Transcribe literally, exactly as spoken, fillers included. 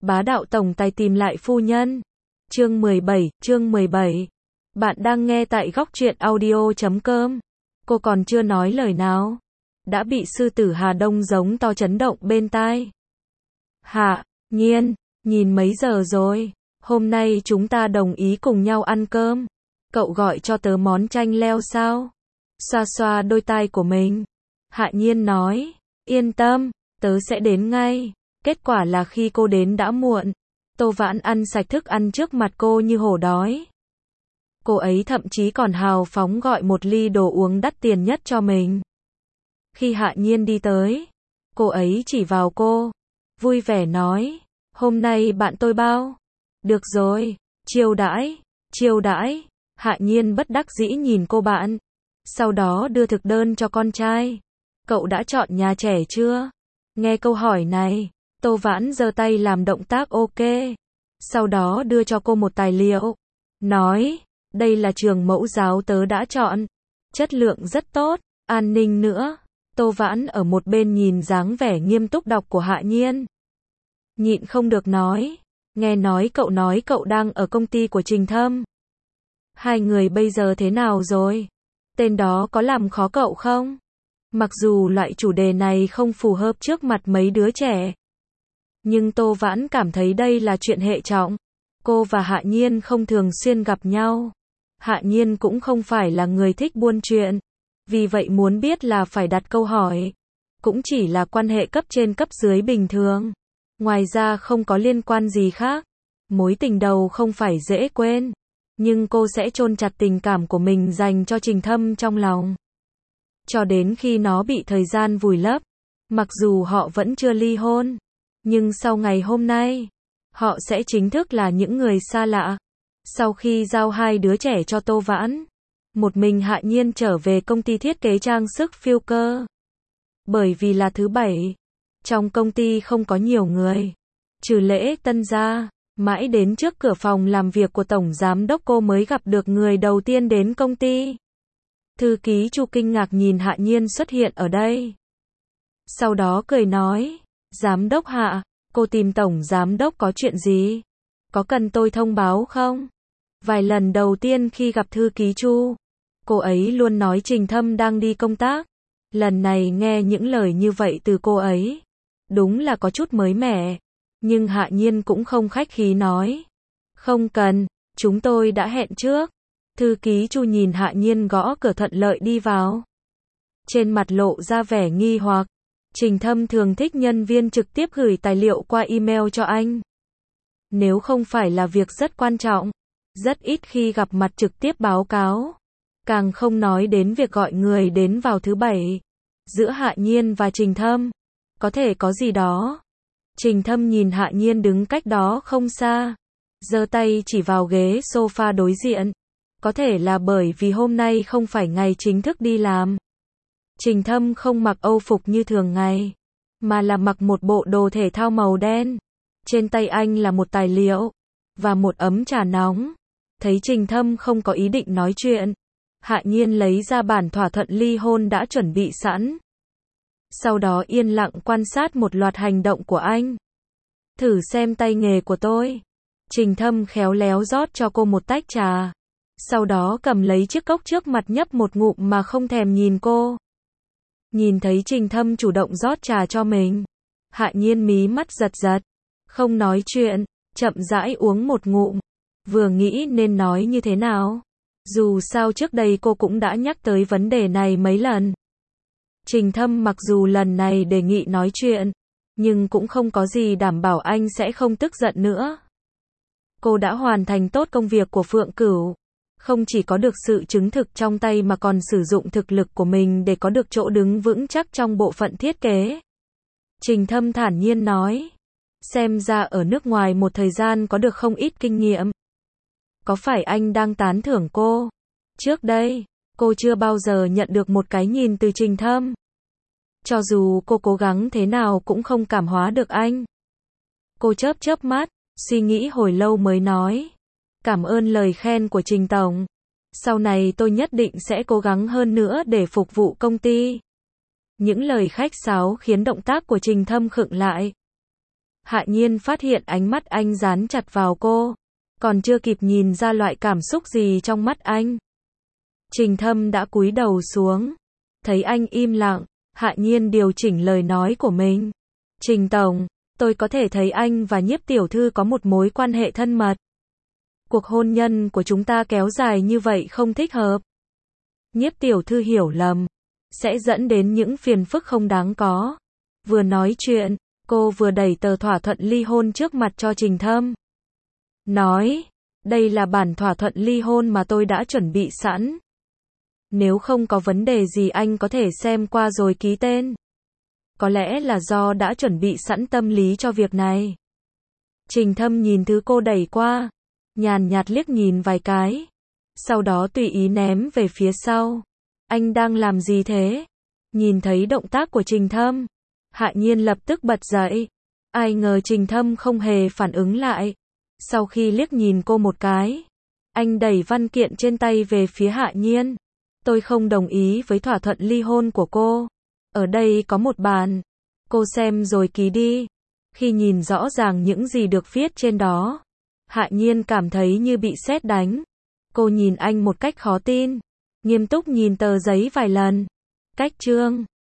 Bá đạo tổng tài tìm lại phu nhân. Chương mười bảy, chương mười bảy. Bạn đang nghe tại góc truyện audio chấm com. Cô còn chưa nói lời nào, đã bị sư tử Hà Đông giống to chấn động bên tai. Hạ Nhiên, nhìn mấy giờ rồi? Hôm nay chúng ta đồng ý cùng nhau ăn cơm. Cậu gọi cho tớ món chanh leo sao? Xoa xoa đôi tai của mình, Hạ Nhiên nói, yên tâm, tớ sẽ đến ngay. Kết quả là khi cô đến đã muộn. Tô Vãn ăn sạch thức ăn trước mặt cô như hổ đói. Cô ấy thậm chí còn hào phóng gọi một ly đồ uống đắt tiền nhất cho mình. Khi Hạ Nhiên đi tới, cô ấy chỉ vào cô, vui vẻ nói, hôm nay bạn tôi bao. Được rồi, chiêu đãi, chiêu đãi. Hạ Nhiên bất đắc dĩ nhìn cô bạn, sau đó đưa thực đơn cho con trai. Cậu đã chọn nhà trẻ chưa? Nghe câu hỏi này, Tô Vãn giơ tay làm động tác ok. Sau đó đưa cho cô một tài liệu, nói, đây là trường mẫu giáo tớ đã chọn. Chất lượng rất tốt, an ninh nữa. Tô Vãn ở một bên nhìn dáng vẻ nghiêm túc đọc của Hạ Nhiên, nhịn không được nói, nghe nói cậu nói cậu đang ở công ty của Trình Thâm. Hai người bây giờ thế nào rồi? Tên đó có làm khó cậu không? Mặc dù loại chủ đề này không phù hợp trước mặt mấy đứa trẻ, nhưng Tô Vãn cảm thấy đây là chuyện hệ trọng. Cô và Hạ Nhiên không thường xuyên gặp nhau. Hạ Nhiên cũng không phải là người thích buôn chuyện. Vì vậy muốn biết là phải đặt câu hỏi. Cũng chỉ là quan hệ cấp trên cấp dưới bình thường. Ngoài ra không có liên quan gì khác. Mối tình đầu không phải dễ quên. Nhưng cô sẽ chôn chặt tình cảm của mình dành cho Trình Thâm trong lòng, cho đến khi nó bị thời gian vùi lấp. Mặc dù họ vẫn chưa ly hôn, nhưng sau ngày hôm nay, họ sẽ chính thức là những người xa lạ. Sau khi giao hai đứa trẻ cho Tô Vãn, một mình Hạ Nhiên trở về công ty thiết kế trang sức phiêu cơ. Bởi vì là thứ bảy, trong công ty không có nhiều người, trừ Lễ Tân ra. Mãi đến trước cửa phòng làm việc của Tổng Giám đốc cô mới gặp được người đầu tiên đến công ty. Thư ký Chu kinh ngạc nhìn Hạ Nhiên xuất hiện ở đây. Sau đó cười nói, Giám đốc Hạ, cô tìm Tổng Giám đốc có chuyện gì? Có cần tôi thông báo không? Vài lần đầu tiên khi gặp thư ký Chu, cô ấy luôn nói Trình Thâm đang đi công tác. Lần này nghe những lời như vậy từ cô ấy, đúng là có chút mới mẻ. Nhưng Hạ Nhiên cũng không khách khí nói, không cần, chúng tôi đã hẹn trước. Thư ký Chu nhìn Hạ Nhiên gõ cửa thuận lợi đi vào, trên mặt lộ ra vẻ nghi hoặc. Trình Thâm thường thích nhân viên trực tiếp gửi tài liệu qua email cho anh. Nếu không phải là việc rất quan trọng, rất ít khi gặp mặt trực tiếp báo cáo. Càng không nói đến việc gọi người đến vào thứ bảy. Giữa Hạ Nhiên và Trình Thâm, có thể có gì đó. Trình Thâm nhìn Hạ Nhiên đứng cách đó không xa, giơ tay chỉ vào ghế sofa đối diện. Có thể là bởi vì hôm nay không phải ngày chính thức đi làm. Trình Thâm không mặc âu phục như thường ngày, mà là mặc một bộ đồ thể thao màu đen. Trên tay anh là một tài liệu, và một ấm trà nóng. Thấy Trình Thâm không có ý định nói chuyện, Hạ Nhiên lấy ra bản thỏa thuận ly hôn đã chuẩn bị sẵn. Sau đó yên lặng quan sát một loạt hành động của anh. Thử xem tay nghề của tôi. Trình Thâm khéo léo rót cho cô một tách trà. Sau đó cầm lấy chiếc cốc trước mặt nhấp một ngụm mà không thèm nhìn cô. Nhìn thấy Trình Thâm chủ động rót trà cho mình, Hạ Nhiên mí mắt giật giật. Không nói chuyện, chậm rãi uống một ngụm. Vừa nghĩ nên nói như thế nào. Dù sao trước đây cô cũng đã nhắc tới vấn đề này mấy lần. Trình Thâm mặc dù lần này đề nghị nói chuyện, nhưng cũng không có gì đảm bảo anh sẽ không tức giận nữa. Cô đã hoàn thành tốt công việc của Phượng Cửu. Không chỉ có được sự chứng thực trong tay mà còn sử dụng thực lực của mình để có được chỗ đứng vững chắc trong bộ phận thiết kế. Trình Thâm thản nhiên nói, xem ra ở nước ngoài một thời gian có được không ít kinh nghiệm. Có phải anh đang tán thưởng cô? Trước đây, cô chưa bao giờ nhận được một cái nhìn từ Trình Thâm. Cho dù cô cố gắng thế nào cũng không cảm hóa được anh. Cô chớp chớp mắt, suy nghĩ hồi lâu mới nói, cảm ơn lời khen của Trình Tổng. Sau này tôi nhất định sẽ cố gắng hơn nữa để phục vụ công ty. Những lời khách sáo khiến động tác của Trình Thâm khựng lại. Hạ Nhiên phát hiện ánh mắt anh dán chặt vào cô. Còn chưa kịp nhìn ra loại cảm xúc gì trong mắt anh. Trình Thâm đã cúi đầu xuống. Thấy anh im lặng, Hạ Nhiên điều chỉnh lời nói của mình. Trình Tổng, tôi có thể thấy anh và Nhiếp tiểu thư có một mối quan hệ thân mật. Cuộc hôn nhân của chúng ta kéo dài như vậy không thích hợp. Nhiếp tiểu thư hiểu lầm, sẽ dẫn đến những phiền phức không đáng có. Vừa nói chuyện, cô vừa đẩy tờ thỏa thuận ly hôn trước mặt cho Trình Thâm. Nói, đây là bản thỏa thuận ly hôn mà tôi đã chuẩn bị sẵn. Nếu không có vấn đề gì anh có thể xem qua rồi ký tên. Có lẽ là do đã chuẩn bị sẵn tâm lý cho việc này. Trình Thâm nhìn thứ cô đẩy qua, nhàn nhạt liếc nhìn vài cái. Sau đó tùy ý ném về phía sau. Anh đang làm gì thế? Nhìn thấy động tác của Trình Thâm, Hạ Nhiên lập tức bật dậy. Ai ngờ Trình Thâm không hề phản ứng lại. Sau khi liếc nhìn cô một cái, anh đẩy văn kiện trên tay về phía Hạ Nhiên. Tôi không đồng ý với thỏa thuận ly hôn của cô. Ở đây có một bản. Cô xem rồi ký đi. Khi nhìn rõ ràng những gì được viết trên đó, Hạ Nhiên cảm thấy như bị sét đánh. Cô nhìn anh một cách khó tin. Nghiêm túc nhìn tờ giấy vài lần. Cách chương